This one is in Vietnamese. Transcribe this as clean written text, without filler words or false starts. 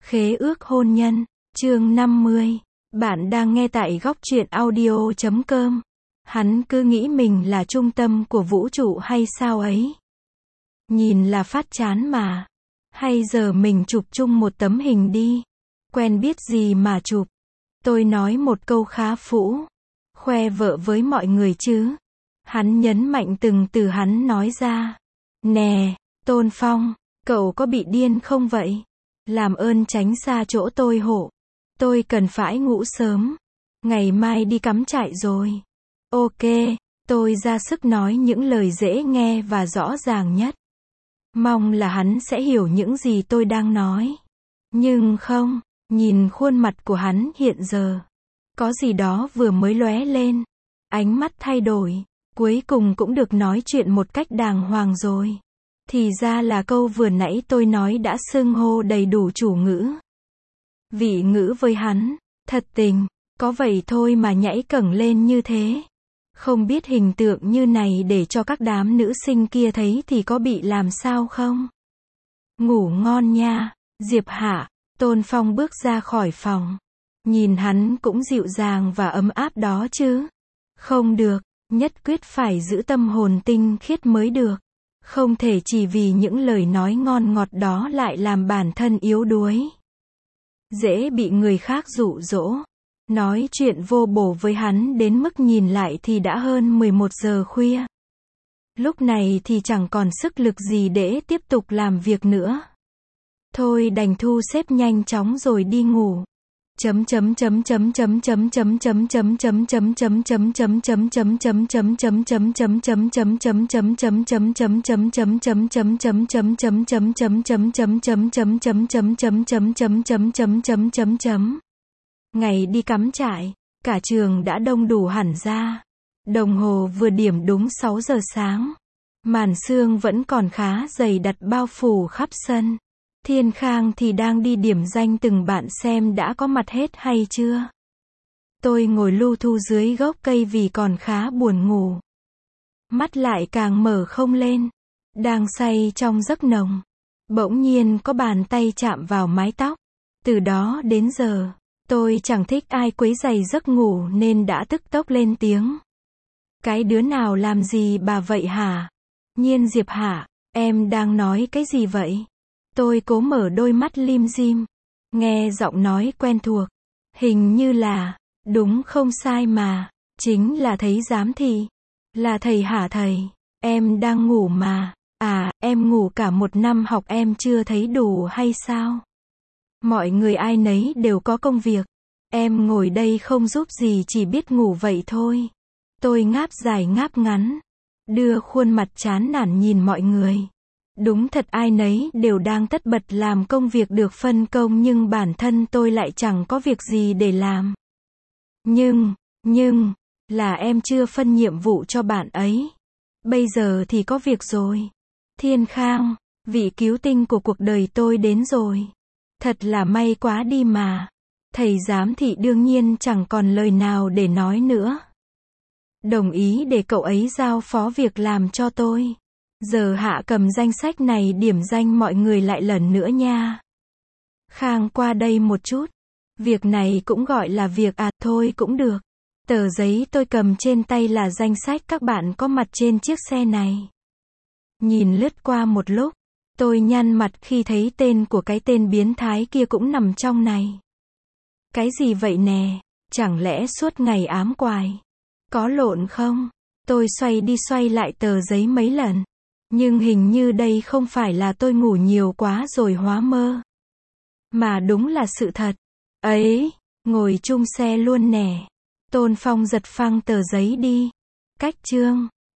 Khế ước hôn nhân, chương 50. Bạn đang nghe tại góc truyện audio.com. Hắn cứ nghĩ mình là trung tâm của vũ trụ hay sao ấy. Nhìn là phát chán mà. Hay giờ mình chụp chung một tấm hình đi. Quen biết gì mà chụp. Tôi nói một câu khá phũ. Khoe vợ với mọi người chứ. Hắn nhấn mạnh từng từ hắn nói ra. Nè, Tôn Phong, cậu có bị điên không vậy? Làm ơn tránh xa chỗ tôi hộ. Tôi cần phải ngủ sớm. Ngày mai đi cắm trại rồi. Ok, tôi ra sức nói những lời dễ nghe và rõ ràng nhất. Mong là hắn sẽ hiểu những gì tôi đang nói. Nhưng không, nhìn khuôn mặt của hắn hiện giờ. Có gì đó vừa mới lóe lên. Ánh mắt thay đổi. Cuối cùng cũng được nói chuyện một cách đàng hoàng rồi. Thì ra là câu vừa nãy tôi nói đã xưng hô đầy đủ chủ ngữ. Vị ngữ với hắn, thật tình, có vậy thôi mà nhảy cẫng lên như thế. Không biết hình tượng như này để cho các đám nữ sinh kia thấy thì có bị làm sao không? Ngủ ngon nha, Diệp Hạ. Tôn Phong bước ra khỏi phòng. Nhìn hắn cũng dịu dàng và ấm áp đó chứ. Không được, nhất quyết phải giữ tâm hồn tinh khiết mới được. Không thể chỉ vì những lời nói ngon ngọt đó lại làm bản thân yếu đuối. Dễ bị người khác dụ dỗ. Nói chuyện vô bổ với hắn đến mức nhìn lại thì đã hơn 11 giờ khuya. Lúc này thì chẳng còn sức lực gì để tiếp tục làm việc nữa. Thôi đành thu xếp nhanh chóng rồi đi ngủ. Ngày đi cắm trại, cả trường đã đông đủ hẳn ra. Đồng hồ vừa điểm đúng 6 giờ sáng. Màn sương vẫn còn khá dày đặc bao phủ khắp sân. Thiên Khang thì đang đi điểm danh từng bạn xem đã có mặt hết hay chưa. Tôi ngồi lu thu dưới gốc cây vì còn khá buồn ngủ. Mắt lại càng mở không lên. Đang say trong giấc nồng. Bỗng nhiên có bàn tay chạm vào mái tóc. Từ đó đến giờ, tôi chẳng thích ai quấy rầy giấc ngủ nên đã tức tốc lên tiếng. Cái đứa nào làm gì bà vậy hả? Nhiên Diệp Hạ, em đang nói cái gì vậy? Tôi cố mở đôi mắt lim dim. Nghe giọng nói quen thuộc. Hình như là, đúng không sai mà. Chính là thấy giám thị. Là thầy hả thầy? Em đang ngủ mà. À, em ngủ cả một năm học em chưa thấy đủ hay sao? Mọi người ai nấy đều có công việc. Em ngồi đây không giúp gì chỉ biết ngủ vậy thôi. Tôi ngáp dài ngáp ngắn. Đưa khuôn mặt chán nản nhìn mọi người. Đúng thật ai nấy đều đang tất bật làm công việc được phân công nhưng bản thân tôi lại chẳng có việc gì để làm. Nhưng, là em chưa phân nhiệm vụ cho bạn ấy. Bây giờ thì có việc rồi. Thiên Khang, vị cứu tinh của cuộc đời tôi đến rồi. Thật là may quá đi mà. Thầy giám thị đương nhiên chẳng còn lời nào để nói nữa. Đồng ý để cậu ấy giao phó việc làm cho tôi. Giờ Hạ cầm danh sách này điểm danh mọi người lại lần nữa nha. Khang qua đây một chút. Việc này cũng gọi là việc à, thôi cũng được. Tờ giấy tôi cầm trên tay là danh sách các bạn có mặt trên chiếc xe này. Nhìn lướt qua một lúc, tôi nhăn mặt khi thấy tên của cái tên biến thái kia cũng nằm trong này. Cái gì vậy nè? Chẳng lẽ suốt ngày ám quài? Có lộn không? Tôi xoay đi xoay lại tờ giấy mấy lần. Nhưng hình như đây không phải là tôi ngủ nhiều quá rồi hóa mơ. Mà đúng là sự thật. Ấy, ngồi chung xe luôn nè. Tôn Phong giật phăng tờ giấy đi. Cách chương.